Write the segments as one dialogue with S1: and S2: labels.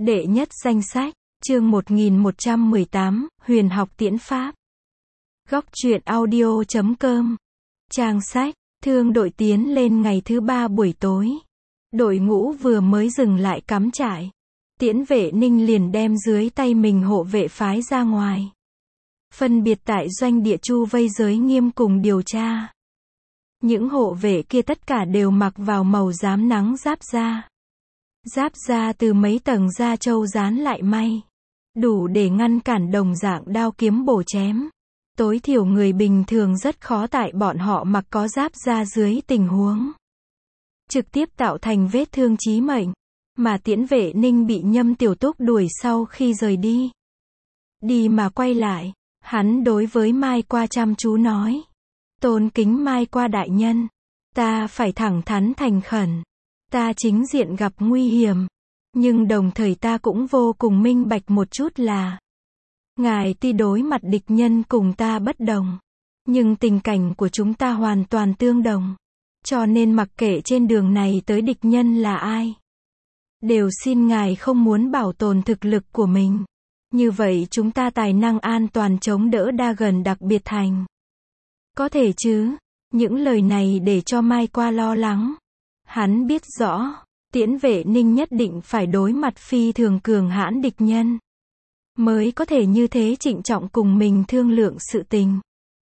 S1: Đệ nhất danh sách, chương 1118, Huyền học tiễn pháp. Góc truyện audio.com. Trang sách, thương đội tiến lên ngày thứ 3 buổi tối. Đội ngũ vừa mới dừng lại cắm trại. Tiễn vệ Ninh liền đem dưới tay mình hộ vệ phái ra ngoài. Phân biệt tại doanh địa chu vây giới nghiêm cùng điều tra. Những hộ vệ kia tất cả đều mặc vào màu rám nắng giáp da. Giáp da từ mấy tầng da trâu dán lại may. Đủ để ngăn cản đồng dạng đao kiếm bổ chém. Tối thiểu người bình thường rất khó tại bọn họ mặc có giáp da dưới tình huống. Trực tiếp tạo thành vết thương chí mệnh. Mà Tiễn vệ Ninh bị Nhâm Tiểu Túc đuổi sau khi rời đi. Đi mà quay lại. Hắn đối với Mai Qua chăm chú nói. Tôn kính Mai Qua đại nhân. Ta phải thẳng thắn thành khẩn. Ta chính diện gặp nguy hiểm. Nhưng đồng thời ta cũng vô cùng minh bạch một chút là. Ngài tuy đối mặt địch nhân cùng ta bất đồng. Nhưng tình cảnh của chúng ta hoàn toàn tương đồng. Cho nên mặc kệ trên đường này tới địch nhân là ai. Đều xin ngài không muốn bảo tồn thực lực của mình. Như vậy chúng ta tài năng an toàn chống đỡ đa gần đặc biệt thành. Có thể chứ. Những lời này để cho Mai Qua lo lắng. Hắn biết rõ, Tiễn vệ Ninh nhất định phải đối mặt phi thường cường hãn địch nhân. Mới có thể như thế trịnh trọng cùng mình thương lượng sự tình.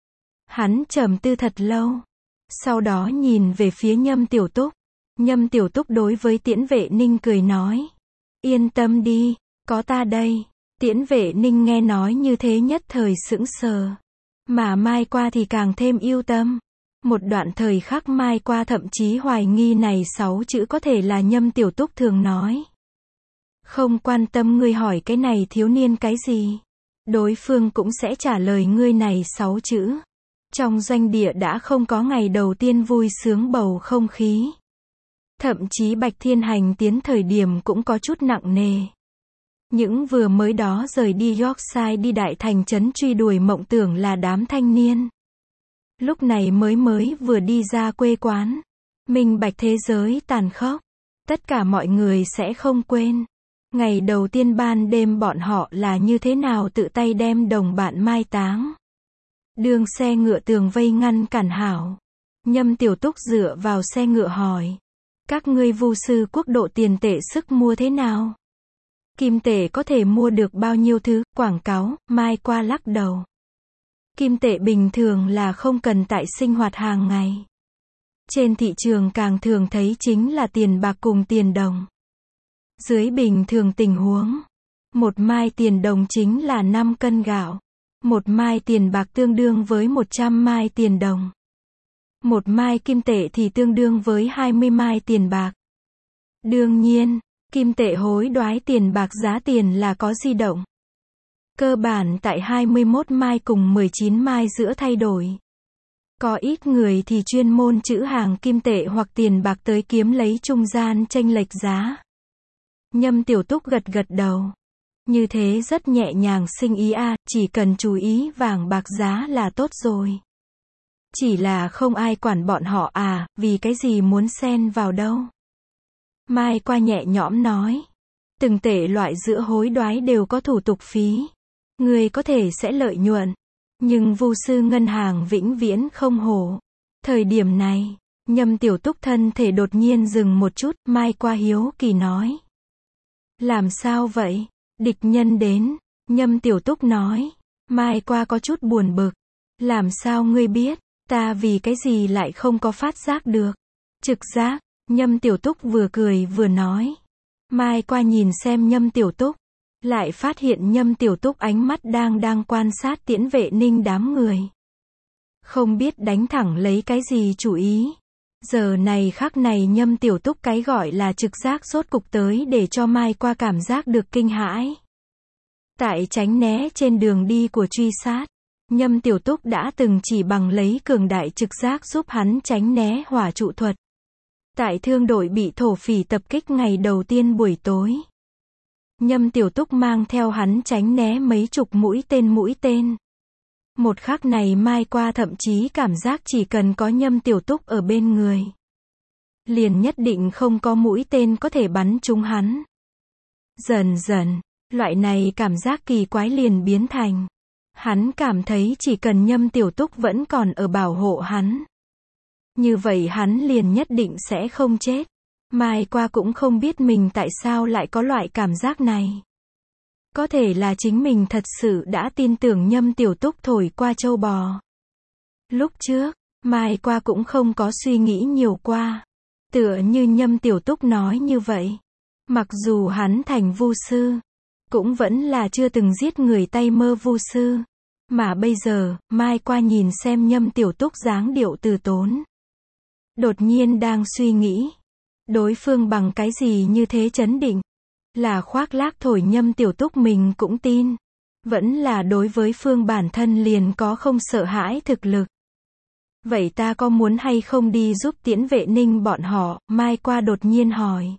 S1: Hắn trầm tư thật lâu. Sau đó nhìn về phía Nhâm Tiểu Túc. Nhâm Tiểu Túc đối với Tiễn vệ Ninh cười nói. Yên tâm đi, có ta đây. Tiễn vệ Ninh nghe nói như thế nhất thời sững sờ. Mà Mai Qua thì càng thêm yêu tâm. Một đoạn thời khắc Mai Qua thậm chí hoài nghi này 6 chữ có thể là Nhâm Tiểu Túc thường nói. Không quan tâm ngươi hỏi cái này thiếu niên cái gì. Đối phương cũng sẽ trả lời ngươi này 6 chữ. Trong doanh địa đã không có ngày đầu tiên vui sướng bầu không khí. Thậm chí Bạch Thiên Hành tiến thời điểm cũng có chút nặng nề. Những vừa mới đó rời đi Yorkshire đi đại thành trấn truy đuổi mộng tưởng là đám thanh niên. Lúc này mới vừa đi ra quê quán. Minh bạch thế giới tàn khốc. Tất cả mọi người sẽ không quên. Ngày đầu tiên ban đêm bọn họ là như thế nào tự tay đem đồng bạn mai táng. Đường xe ngựa tường vây ngăn cản hảo. Nhâm Tiểu Túc dựa vào xe ngựa hỏi. Các ngươi Vu sư quốc độ tiền tệ sức mua thế nào? Kim tệ có thể mua được bao nhiêu thứ, quảng cáo, Mai Qua lắc đầu. Kim tệ bình thường là không cần tại sinh hoạt hàng ngày. Trên thị trường càng thường thấy chính là tiền bạc cùng tiền đồng. Dưới bình thường tình huống, một mai tiền đồng chính là 5 cân gạo. Một mai tiền bạc tương đương với 100 mai tiền đồng. Một mai kim tệ thì tương đương với 20 mai tiền bạc. Đương nhiên, kim tệ hối đoái tiền bạc giá tiền là có di động. Cơ bản tại 21 mai cùng 19 mai giữa thay đổi. Có ít người thì chuyên môn trữ hàng kim tệ hoặc tiền bạc tới kiếm lấy trung gian chênh lệch giá. Nhâm Tiểu Túc gật gật đầu. Như thế rất nhẹ nhàng sinh ý chỉ cần chú ý vàng bạc giá là tốt rồi. Chỉ là không ai quản bọn họ vì cái gì muốn xen vào đâu. Mai Qua nhẹ nhõm nói. Từng tệ loại giữa hối đoái đều có thủ tục phí. Người có thể sẽ lợi nhuận. Nhưng Vu sư ngân hàng vĩnh viễn không hổ. Thời điểm này, Nhâm Tiểu Túc thân thể đột nhiên dừng một chút, Mai Qua hiếu kỳ nói. Làm sao vậy? Địch nhân đến. Nhâm Tiểu Túc nói. Mai Qua có chút buồn bực. Làm sao ngươi biết? Ta vì cái gì lại không có phát giác được? Trực giác. Nhâm Tiểu Túc vừa cười vừa nói. Mai Qua nhìn xem Nhâm Tiểu Túc. Lại phát hiện Nhâm Tiểu Túc ánh mắt đang quan sát Tiễn vệ Ninh đám người. Không biết đánh thẳng lấy cái gì chủ ý. Giờ này khắc này Nhâm Tiểu Túc cái gọi là trực giác rốt cục tới để cho Mai Qua cảm giác được kinh hãi. Tại tránh né trên đường đi của truy sát, Nhâm Tiểu Túc đã từng chỉ bằng lấy cường đại trực giác giúp hắn tránh né hỏa trụ thuật. Tại thương đội bị thổ phỉ tập kích ngày đầu tiên buổi tối, Nhâm Tiểu Túc mang theo hắn tránh né mấy chục mũi tên. Một khắc này Mai Qua thậm chí cảm giác chỉ cần có Nhâm Tiểu Túc ở bên người, liền nhất định không có mũi tên có thể bắn trúng hắn. Dần dần, loại này cảm giác kỳ quái liền biến thành. Hắn cảm thấy chỉ cần Nhâm Tiểu Túc vẫn còn ở bảo hộ hắn. Như vậy hắn liền nhất định sẽ không chết. Mai qua cũng không biết mình tại sao lại có loại cảm giác này. Có thể là chính mình thật sự đã tin tưởng Nhâm Tiểu Túc thổi qua trâu bò. Lúc trước, Mai qua cũng không có suy nghĩ nhiều qua. Tựa như Nhâm Tiểu Túc nói như vậy. Mặc dù hắn thành vu sư, cũng vẫn là chưa từng giết người tay mơ vu sư. Mà bây giờ, Mai qua nhìn xem Nhâm Tiểu Túc dáng điệu từ tốn. Đột nhiên đang suy nghĩ. Đối phương bằng cái gì như thế chấn định? Là khoác lác thổi Nhâm Tiểu Túc mình cũng tin. Vẫn là đối với phương bản thân liền có không sợ hãi thực lực. Vậy ta có muốn hay không đi giúp Tiễn Vệ Ninh bọn họ? Mai qua đột nhiên hỏi.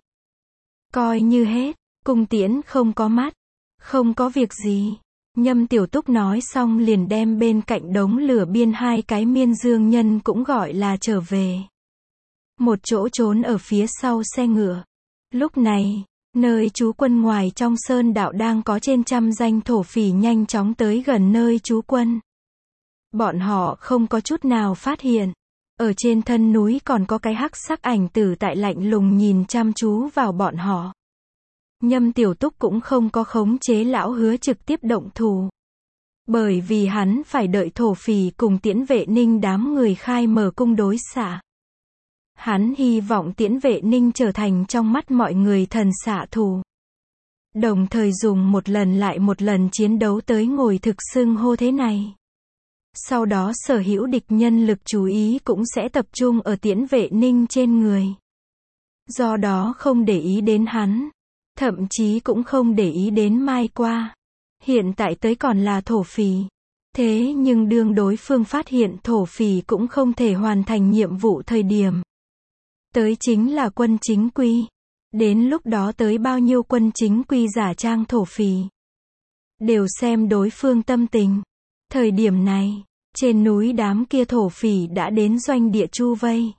S1: Coi như hết, cung tiễn không có mắt. Không có việc gì. Nhâm Tiểu Túc nói xong liền đem bên cạnh đống lửa biên 2 cái miên dương nhân cũng gọi là trở về. Một chỗ trốn ở phía sau xe ngựa. Lúc này, nơi trú quân ngoài trong sơn đạo đang có trên trăm danh thổ phỉ nhanh chóng tới gần nơi trú quân. Bọn họ không có chút nào phát hiện. Ở trên thân núi còn có cái hắc sắc ảnh tử tại lạnh lùng nhìn chăm chú vào bọn họ. Nhâm Tiểu Túc cũng không có khống chế lão hứa trực tiếp động thủ. Bởi vì hắn phải đợi thổ phỉ cùng Tiễn Vệ Ninh đám người khai mở cung đối xạ. Hắn hy vọng Tiễn Vệ Ninh trở thành trong mắt mọi người thần xạ thủ. Đồng thời dùng một lần lại một lần chiến đấu tới ngồi thực xưng hô thế này. Sau đó sở hữu địch nhân lực chú ý cũng sẽ tập trung ở Tiễn Vệ Ninh trên người. Do đó không để ý đến hắn. Thậm chí cũng không để ý đến Mai qua. Hiện tại tới còn là thổ phỉ. Thế nhưng đương đối phương phát hiện thổ phỉ cũng không thể hoàn thành nhiệm vụ thời điểm. Tới chính là quân chính quy. Đến lúc đó tới bao nhiêu quân chính quy giả trang thổ phỉ. Đều xem đối phương tâm tình. Thời điểm này, trên núi đám kia thổ phỉ đã đến doanh địa chu vây.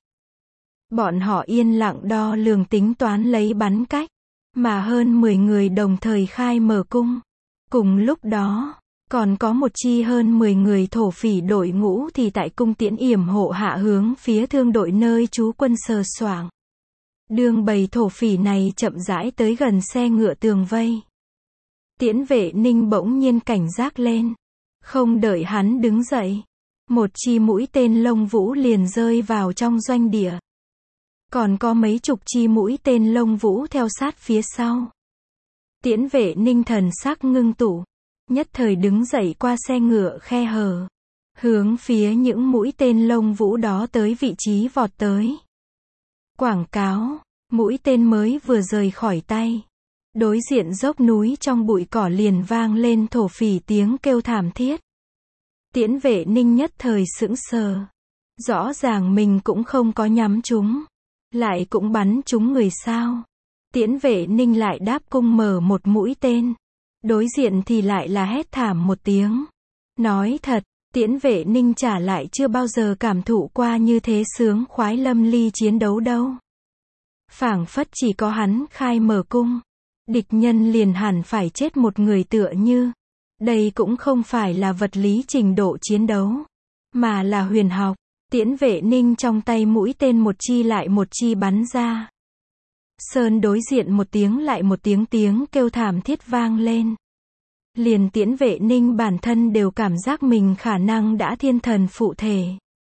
S1: Bọn họ yên lặng đo lường tính toán lấy bắn cách. Mà hơn 10 người đồng thời khai mở cung. Cùng lúc đó, còn có một chi hơn 10 người thổ phỉ đội ngũ thì tại cung tiễn yểm hộ hạ hướng phía thương đội nơi trú quân sờ soạng. Đường bầy thổ phỉ này chậm rãi tới gần xe ngựa tường vây. Tiễn Vệ Ninh bỗng nhiên cảnh giác lên. Không đợi hắn đứng dậy. Một chi mũi tên lông vũ liền rơi vào trong doanh địa. Còn có mấy chục chi mũi tên lông vũ theo sát phía sau. Tiễn Vệ Ninh thần sắc ngưng tụ. Nhất thời đứng dậy qua xe ngựa khe hở. Hướng phía những mũi tên lông vũ đó tới vị trí vọt tới. Quảng cáo. Mũi tên mới vừa rời khỏi tay. Đối diện dốc núi trong bụi cỏ liền vang lên thổ phỉ tiếng kêu thảm thiết. Tiễn Vệ Ninh nhất thời sững sờ. Rõ ràng mình cũng không có nhắm chúng. Lại cũng bắn trúng người sao. Tiễn Vệ Ninh lại đáp cung mở một mũi tên. Đối diện thì lại là hét thảm một tiếng. Nói thật, Tiễn Vệ Ninh trả lại chưa bao giờ cảm thụ qua như thế sướng khoái lâm ly chiến đấu đâu. Phảng phất chỉ có hắn khai mở cung. Địch nhân liền hẳn phải chết một người tựa như. Đây cũng không phải là vật lý trình độ chiến đấu. Mà là huyền học. Tiễn Vệ Ninh trong tay mũi tên một chi lại một chi bắn ra. Sơn đối diện một tiếng lại một tiếng kêu thảm thiết vang lên. Liền Tiễn Vệ Ninh bản thân đều cảm giác mình khả năng đã thiên thần phụ thể.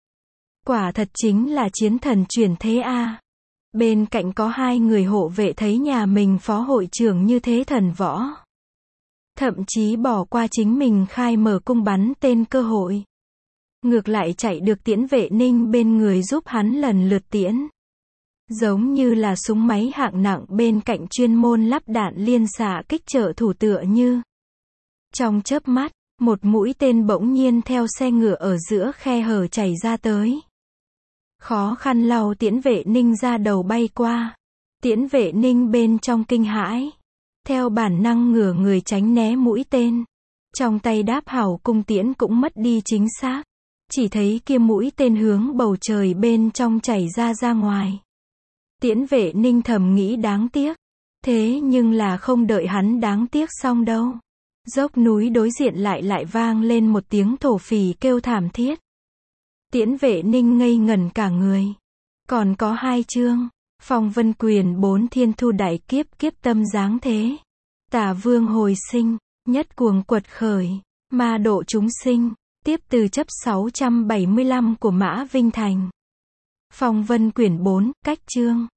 S1: Quả thật chính là chiến thần chuyển thế a. Bên cạnh có 2 người hộ vệ thấy nhà mình phó hội trưởng như thế thần võ. Thậm chí bỏ qua chính mình khai mở cung bắn tên cơ hội. Ngược lại chạy được Tiễn Vệ Ninh bên người giúp hắn lần lượt tiễn. Giống như là súng máy hạng nặng bên cạnh chuyên môn lắp đạn liên xạ kích trợ thủ tựa như. Trong chớp mắt, một mũi tên bỗng nhiên theo xe ngựa ở giữa khe hở chảy ra tới. Khó khăn lau Tiễn Vệ Ninh ra đầu bay qua. Tiễn Vệ Ninh bên trong kinh hãi. Theo bản năng ngửa người tránh né mũi tên. Trong tay đáp hảo cung tiễn cũng mất đi chính xác. Chỉ thấy kia mũi tên hướng bầu trời bên trong chảy ra ngoài. Tiễn Vệ Ninh thầm nghĩ đáng tiếc. Thế nhưng là không đợi hắn đáng tiếc xong đâu. Dốc núi đối diện lại vang lên một tiếng thổ phỉ kêu thảm thiết. Tiễn Vệ Ninh ngây ngẩn cả người. Còn có 2 chương. Phong Vân Quyền 4 Thiên Thu Đại Kiếp Kiếp Tâm Giáng Thế. Tả Vương hồi sinh, nhất cuồng quật khởi, ma độ chúng sinh, tiếp từ chấp 675 của Mã Vinh Thành. Phong Vân Quyển 4, cách chương.